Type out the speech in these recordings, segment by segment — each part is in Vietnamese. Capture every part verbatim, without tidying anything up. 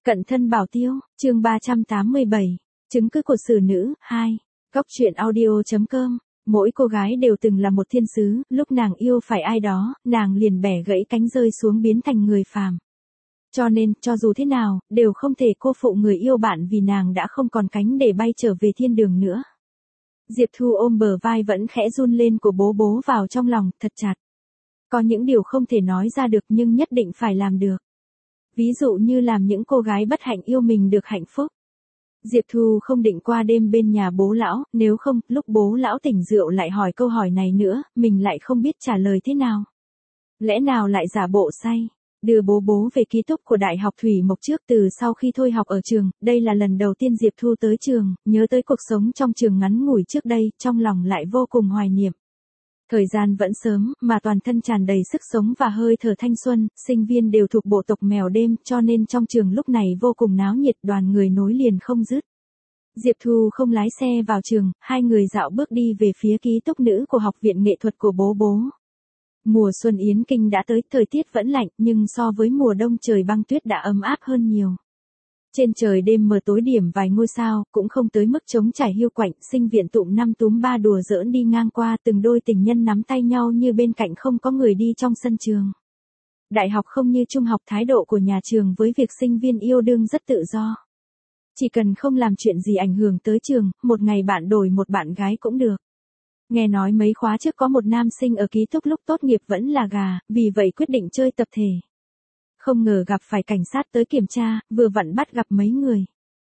Cận thân bảo tiêu, chương ba trăm tám mươi bảy, chứng cứ của xử nữ, hai. Góc truyện audio.com. Mỗi cô gái đều từng là một thiên sứ, lúc nàng yêu phải ai đó, nàng liền bẻ gãy cánh rơi xuống biến thành người phàm. Cho nên, cho dù thế nào, đều không thể cô phụ người yêu bạn vì nàng đã không còn cánh để bay trở về thiên đường nữa. Diệp Thu ôm bờ vai vẫn khẽ run lên của bố bố vào trong lòng, thật chặt. Có những điều không thể nói ra được nhưng nhất định phải làm được. Ví dụ như làm những cô gái bất hạnh yêu mình được hạnh phúc. Diệp Thu không định qua đêm bên nhà bố lão, nếu không, lúc bố lão tỉnh rượu lại hỏi câu hỏi này nữa, mình lại không biết trả lời thế nào. Lẽ nào lại giả bộ say, đưa bố bố về ký túc của Đại học Thủy Mộc trước từ sau khi thôi học ở trường, đây là lần đầu tiên Diệp Thu tới trường, nhớ tới cuộc sống trong trường ngắn ngủi trước đây, trong lòng lại vô cùng hoài niệm. Thời gian vẫn sớm, mà toàn thân tràn đầy sức sống và hơi thở thanh xuân, sinh viên đều thuộc bộ tộc mèo đêm, cho nên trong trường lúc này vô cùng náo nhiệt, đoàn người nối liền không dứt. Diệp Thu không lái xe vào trường, hai người dạo bước đi về phía ký túc nữ của Học viện Nghệ thuật của bố bố. Mùa xuân Yến Kinh đã tới, thời tiết vẫn lạnh, nhưng so với mùa đông trời băng tuyết đã ấm áp hơn nhiều. Trên trời đêm mờ tối điểm vài ngôi sao, cũng không tới mức trống trải hiu quạnh, sinh viện tụm năm túm ba đùa giỡn đi ngang qua, từng đôi tình nhân nắm tay nhau như bên cạnh không có người đi trong sân trường. Đại học không như trung học, thái độ của nhà trường với việc sinh viên yêu đương rất tự do. Chỉ cần không làm chuyện gì ảnh hưởng tới trường, một ngày bạn đổi một bạn gái cũng được. Nghe nói mấy khóa trước có một nam sinh ở ký túc lúc tốt nghiệp vẫn là gà, vì vậy quyết định chơi tập thể. Không ngờ gặp phải cảnh sát tới kiểm tra, vừa vặn bắt gặp mấy người.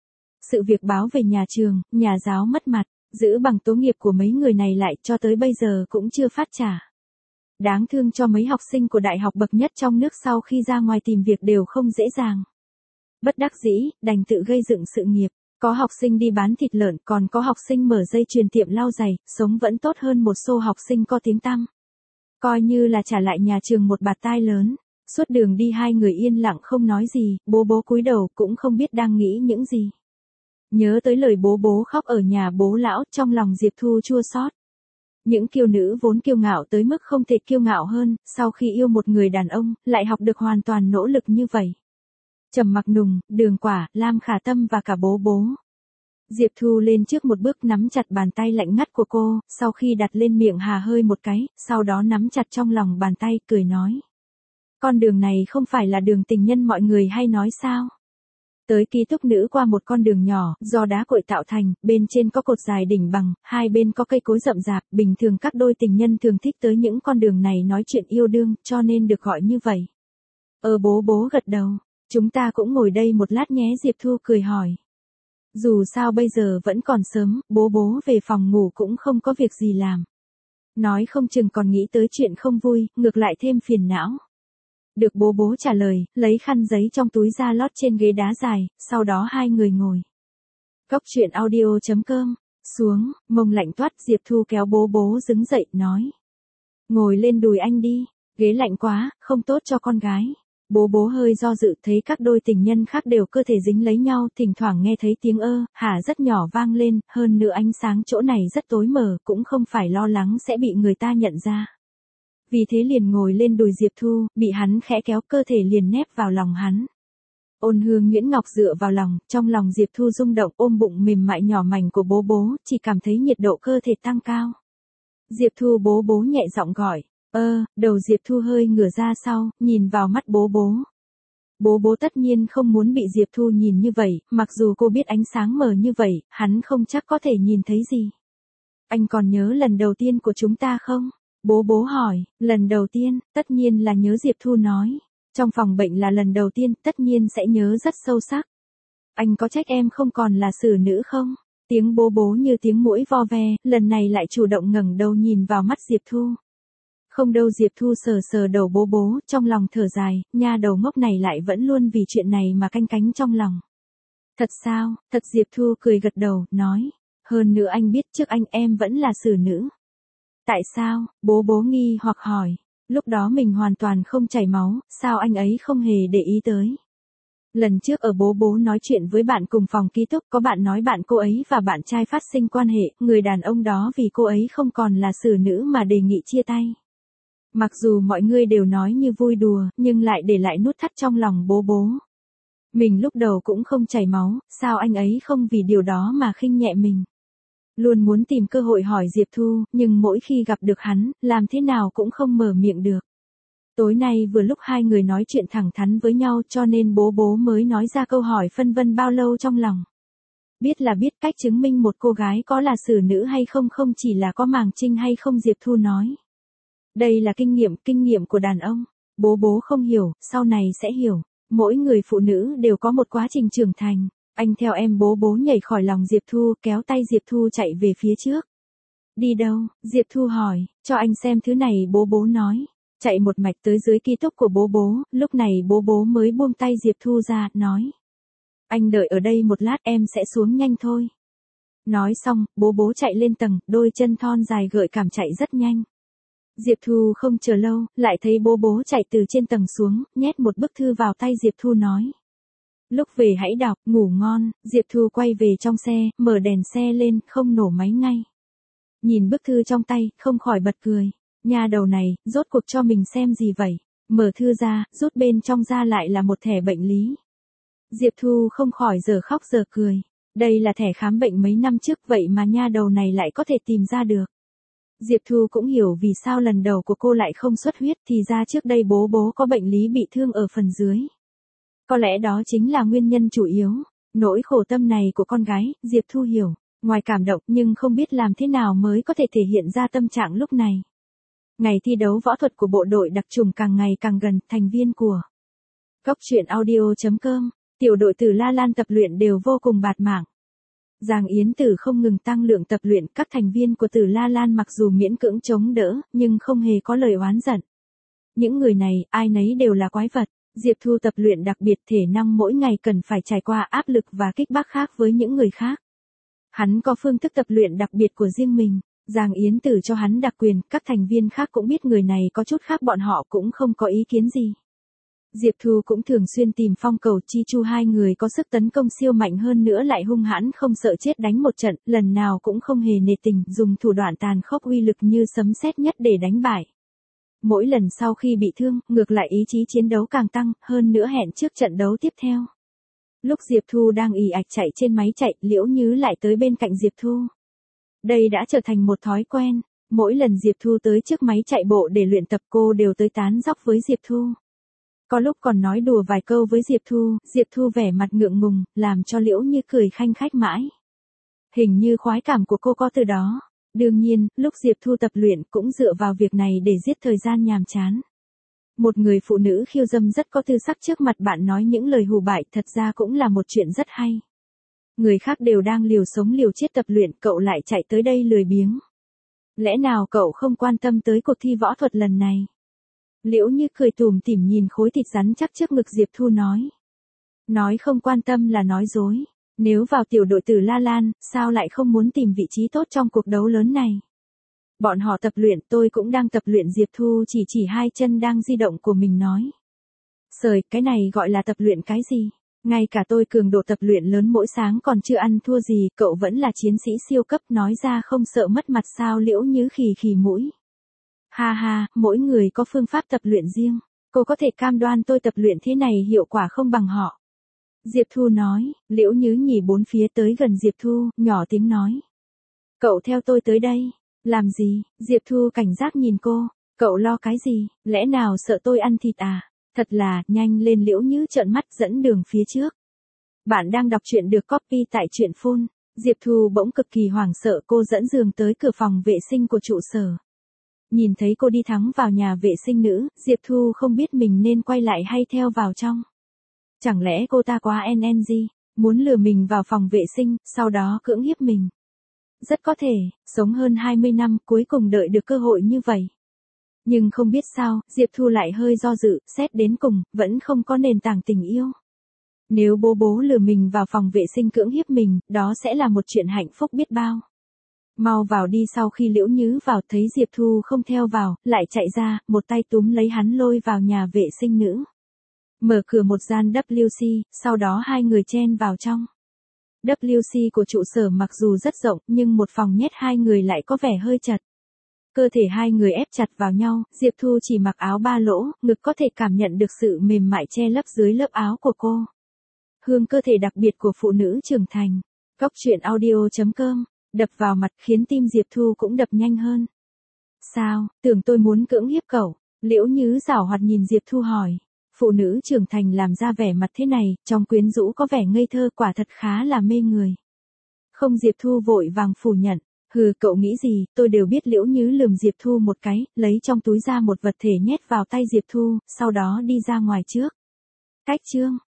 Sự việc báo về nhà trường, nhà giáo mất mặt, giữ bằng tố nghiệp của mấy người này lại cho tới bây giờ cũng chưa phát trả. Đáng thương cho mấy học sinh của đại học bậc nhất trong nước sau khi ra ngoài tìm việc đều không dễ dàng. Bất đắc dĩ, đành tự gây dựng sự nghiệp. Có học sinh đi bán thịt lợn, còn có học sinh mở dây chuyền tiệm lau giày, sống vẫn tốt hơn một số học sinh có tiếng tăm. Coi như là trả lại nhà trường một bạt tai lớn. Suốt đường đi hai người yên lặng không nói gì, bố bố cúi đầu cũng không biết đang nghĩ những gì. Nhớ tới lời bố bố khóc ở nhà bố lão, trong lòng Diệp Thu chua xót. Những kiều nữ vốn kiêu ngạo tới mức không thể kiêu ngạo hơn, sau khi yêu một người đàn ông, lại học được hoàn toàn nỗ lực như vậy. Trầm Mặc Nùng, Đường Quả, Lam Khả Tâm và cả bố bố. Diệp Thu lên trước một bước nắm chặt bàn tay lạnh ngắt của cô, sau khi đặt lên miệng hà hơi một cái, sau đó nắm chặt trong lòng bàn tay, cười nói. Con đường này không phải là đường tình nhân mọi người hay nói sao? Tới ký túc nữ qua một con đường nhỏ, do đá cội tạo thành, bên trên có cột dài đỉnh bằng, hai bên có cây cối rậm rạp, bình thường các đôi tình nhân thường thích tới những con đường này nói chuyện yêu đương, cho nên được gọi như vậy. Ờ bố bố gật đầu, chúng ta cũng ngồi đây một lát nhé, Diệp Thu cười hỏi. Dù sao bây giờ vẫn còn sớm, bố bố về phòng ngủ cũng không có việc gì làm. Nói không chừng còn nghĩ tới chuyện không vui, ngược lại thêm phiền não. Được bố bố trả lời, lấy khăn giấy trong túi ra lót trên ghế đá dài, sau đó hai người ngồi. Góc truyện audio.com, xuống, mông lạnh toát, Diệp Thu kéo bố bố đứng dậy, nói. Ngồi lên đùi anh đi, ghế lạnh quá, không tốt cho con gái. Bố bố hơi do dự, thấy các đôi tình nhân khác đều cơ thể dính lấy nhau, thỉnh thoảng nghe thấy tiếng ơ, hả rất nhỏ vang lên, hơn nữa ánh sáng chỗ này rất tối mờ, cũng không phải lo lắng sẽ bị người ta nhận ra. Vì thế liền ngồi lên đùi Diệp Thu, bị hắn khẽ kéo, cơ thể liền nép vào lòng hắn. Ôn hương nhuyễn ngọc dựa vào lòng, trong lòng Diệp Thu rung động, ôm bụng mềm mại nhỏ mảnh của bố bố, chỉ cảm thấy nhiệt độ cơ thể tăng cao. Diệp Thu bố bố nhẹ giọng gọi, ơ, đầu Diệp Thu hơi ngửa ra sau, nhìn vào mắt bố bố. Bố bố tất nhiên không muốn bị Diệp Thu nhìn như vậy, mặc dù cô biết ánh sáng mờ như vậy, hắn không chắc có thể nhìn thấy gì. Anh còn nhớ lần đầu tiên của chúng ta không? Bố bố hỏi, lần đầu tiên, tất nhiên là nhớ, Diệp Thu nói. Trong phòng bệnh là lần đầu tiên, tất nhiên sẽ nhớ rất sâu sắc. Anh có trách em không còn là xử nữ không? Tiếng bố bố như tiếng muỗi vo ve, lần này lại chủ động ngẩng đầu nhìn vào mắt Diệp Thu. Không đâu, Diệp Thu sờ sờ đầu bố bố, trong lòng thở dài, nha đầu ngốc này lại vẫn luôn vì chuyện này mà canh cánh trong lòng. Thật sao? Thật, Diệp Thu cười gật đầu, nói. Hơn nữa anh biết trước anh em vẫn là xử nữ. Tại sao? Bố bố nghi hoặc hỏi. Lúc đó mình hoàn toàn không chảy máu, sao anh ấy không hề để ý tới. Lần trước ở bố bố nói chuyện với bạn cùng phòng ký túc, có bạn nói bạn cô ấy và bạn trai phát sinh quan hệ, người đàn ông đó vì cô ấy không còn là xử nữ mà đề nghị chia tay. Mặc dù mọi người đều nói như vui đùa, nhưng lại để lại nút thắt trong lòng bố bố. Mình lúc đầu cũng không chảy máu, sao anh ấy không vì điều đó mà khinh nhẹ mình. Luôn muốn tìm cơ hội hỏi Diệp Thu, nhưng mỗi khi gặp được hắn, làm thế nào cũng không mở miệng được. Tối nay vừa lúc hai người nói chuyện thẳng thắn với nhau cho nên bố bố mới nói ra câu hỏi phân vân bao lâu trong lòng. Biết là biết cách chứng minh một cô gái có là xử nữ hay không không chỉ là có màng trinh hay không Diệp Thu nói. Đây là kinh nghiệm, kinh nghiệm của đàn ông. Bố bố không hiểu, sau này sẽ hiểu. Mỗi người phụ nữ đều có một quá trình trưởng thành. Anh theo em bố bố nhảy khỏi lòng Diệp Thu kéo tay Diệp Thu chạy về phía trước. Đi đâu? Diệp Thu hỏi, cho anh xem thứ này bố bố nói. Chạy một mạch tới dưới ký túc của bố bố, lúc này bố bố mới buông tay Diệp Thu ra, nói. Anh đợi ở đây một lát em sẽ xuống nhanh thôi. Nói xong, bố bố chạy lên tầng, đôi chân thon dài gợi cảm chạy rất nhanh. Diệp Thu không chờ lâu, lại thấy bố bố chạy từ trên tầng xuống, nhét một bức thư vào tay Diệp Thu nói. Lúc về hãy đọc, ngủ ngon. Diệp Thu quay về trong xe, mở đèn xe lên, không nổ máy ngay. Nhìn bức thư trong tay, không khỏi bật cười. Nhà đầu này, rốt cuộc cho mình xem gì vậy? Mở thư ra, rút bên trong ra lại là một thẻ bệnh lý. Diệp Thu không khỏi giờ khóc giờ cười. Đây là thẻ khám bệnh mấy năm trước vậy mà nha đầu này lại có thể tìm ra được. Diệp Thu cũng hiểu vì sao lần đầu của cô lại không xuất huyết thì ra trước đây bố bố có bệnh lý bị thương ở phần dưới. Có lẽ đó chính là nguyên nhân chủ yếu. Nỗi khổ tâm này của con gái, Diệp Thu hiểu. Ngoài cảm động nhưng không biết làm thế nào mới có thể thể hiện ra tâm trạng lúc này. Ngày thi đấu võ thuật của bộ đội đặc chủng càng ngày càng gần, thành viên của Cốc truyện audio chấm com, tiểu đội Tử La Lan tập luyện đều vô cùng bạt mạng. Giang Yến Tử không ngừng tăng lượng tập luyện, các thành viên của Tử La Lan mặc dù miễn cưỡng chống đỡ, nhưng không hề có lời oán giận. Những người này, ai nấy đều là quái vật. Diệp Thu tập luyện đặc biệt thể năng mỗi ngày cần phải trải qua áp lực và kích bác khác với những người khác. Hắn có phương thức tập luyện đặc biệt của riêng mình. Giang Yến Tử cho hắn đặc quyền, các thành viên khác cũng biết người này có chút khác bọn họ cũng không có ý kiến gì. Diệp Thu cũng thường xuyên tìm Phong Cầu Chi Chu hai người có sức tấn công siêu mạnh hơn nữa lại hung hãn không sợ chết đánh một trận, lần nào cũng không hề nề tình, dùng thủ đoạn tàn khốc uy lực như sấm sét nhất để đánh bại. Mỗi lần sau khi bị thương, ngược lại ý chí chiến đấu càng tăng, hơn nữa hẹn trước trận đấu tiếp theo. Lúc Diệp Thu đang ì ạch chạy trên máy chạy, Liễu Nhứ lại tới bên cạnh Diệp Thu. Đây đã trở thành một thói quen, mỗi lần Diệp Thu tới trước máy chạy bộ để luyện tập cô đều tới tán dóc với Diệp Thu. Có lúc còn nói đùa vài câu với Diệp Thu, Diệp Thu vẻ mặt ngượng ngùng, làm cho Liễu Như cười khanh khách mãi. Hình như khoái cảm của cô có từ đó. Đương nhiên, lúc Diệp Thu tập luyện cũng dựa vào việc này để giết thời gian nhàm chán. Một người phụ nữ khiêu dâm rất có tư sắc trước mặt bạn nói những lời hù bại thật ra cũng là một chuyện rất hay. Người khác đều đang liều sống liều chết tập luyện, cậu lại chạy tới đây lười biếng. Lẽ nào cậu không quan tâm tới cuộc thi võ thuật lần này? Liễu Như cười tủm tỉm nhìn khối thịt rắn chắc trước ngực Diệp Thu nói. Nói không quan tâm là nói dối. Nếu vào tiểu đội Tử La Lan, sao lại không muốn tìm vị trí tốt trong cuộc đấu lớn này? Bọn họ tập luyện, tôi cũng đang tập luyện. Diệp Thu chỉ chỉ hai chân đang di động của mình nói. Sời, cái này gọi là tập luyện cái gì? Ngay cả tôi cường độ tập luyện lớn mỗi sáng còn chưa ăn thua gì, cậu vẫn là chiến sĩ siêu cấp, nói ra không sợ mất mặt sao? Liễu Như khì khì mũi. Ha ha, mỗi người có phương pháp tập luyện riêng, cô có thể cam đoan tôi tập luyện thế này hiệu quả không bằng họ. Diệp Thu nói. Liễu Như nhỉ bốn phía tới gần Diệp Thu, nhỏ tiếng nói. Cậu theo tôi tới đây. Làm gì? Diệp Thu cảnh giác nhìn cô. Cậu lo cái gì? Lẽ nào sợ tôi ăn thịt à? Thật là, nhanh lên. Liễu Như trợn mắt dẫn đường phía trước. Bạn đang đọc truyện được copy tại truyện phone. Diệp Thu bỗng cực kỳ hoảng sợ, cô dẫn giường tới cửa phòng vệ sinh của trụ sở. Nhìn thấy cô đi thẳng vào nhà vệ sinh nữ, Diệp Thu không biết mình nên quay lại hay theo vào trong. Chẳng lẽ cô ta quá en en gi, muốn lừa mình vào phòng vệ sinh, sau đó cưỡng hiếp mình. Rất có thể, sống hơn hai mươi năm cuối cùng đợi được cơ hội như vậy. Nhưng không biết sao, Diệp Thu lại hơi do dự, xét đến cùng, vẫn không có nền tảng tình yêu. Nếu bố bố lừa mình vào phòng vệ sinh cưỡng hiếp mình, đó sẽ là một chuyện hạnh phúc biết bao. Mau vào đi. Sau khi Liễu Như vào thấy Diệp Thu không theo vào, lại chạy ra, một tay túm lấy hắn lôi vào nhà vệ sinh nữ. Mở cửa một gian W C, sau đó hai người chen vào trong. W C của trụ sở mặc dù rất rộng, nhưng một phòng nhét hai người lại có vẻ hơi chật. Cơ thể hai người ép chặt vào nhau, Diệp Thu chỉ mặc áo ba lỗ, ngực có thể cảm nhận được sự mềm mại che lấp dưới lớp áo của cô. hương cơ thể đặc biệt của phụ nữ trưởng thành. Cóc truyện audio chấm com, đập vào mặt khiến tim Diệp Thu cũng đập nhanh hơn. Sao, tưởng tôi muốn cưỡng hiếp cậu? Liễu Nhứ giảo hoạt nhìn Diệp Thu hỏi. Phụ nữ trưởng thành làm ra vẻ mặt thế này, trong quyến rũ có vẻ ngây thơ, quả thật khá là mê người. Không, Diệp Thu vội vàng phủ nhận. Hừ, cậu nghĩ gì, tôi đều biết. Liễu Nhứ lườm Diệp Thu một cái, lấy trong túi ra một vật thể nhét vào tay Diệp Thu, sau đó đi ra ngoài trước. Cách chương.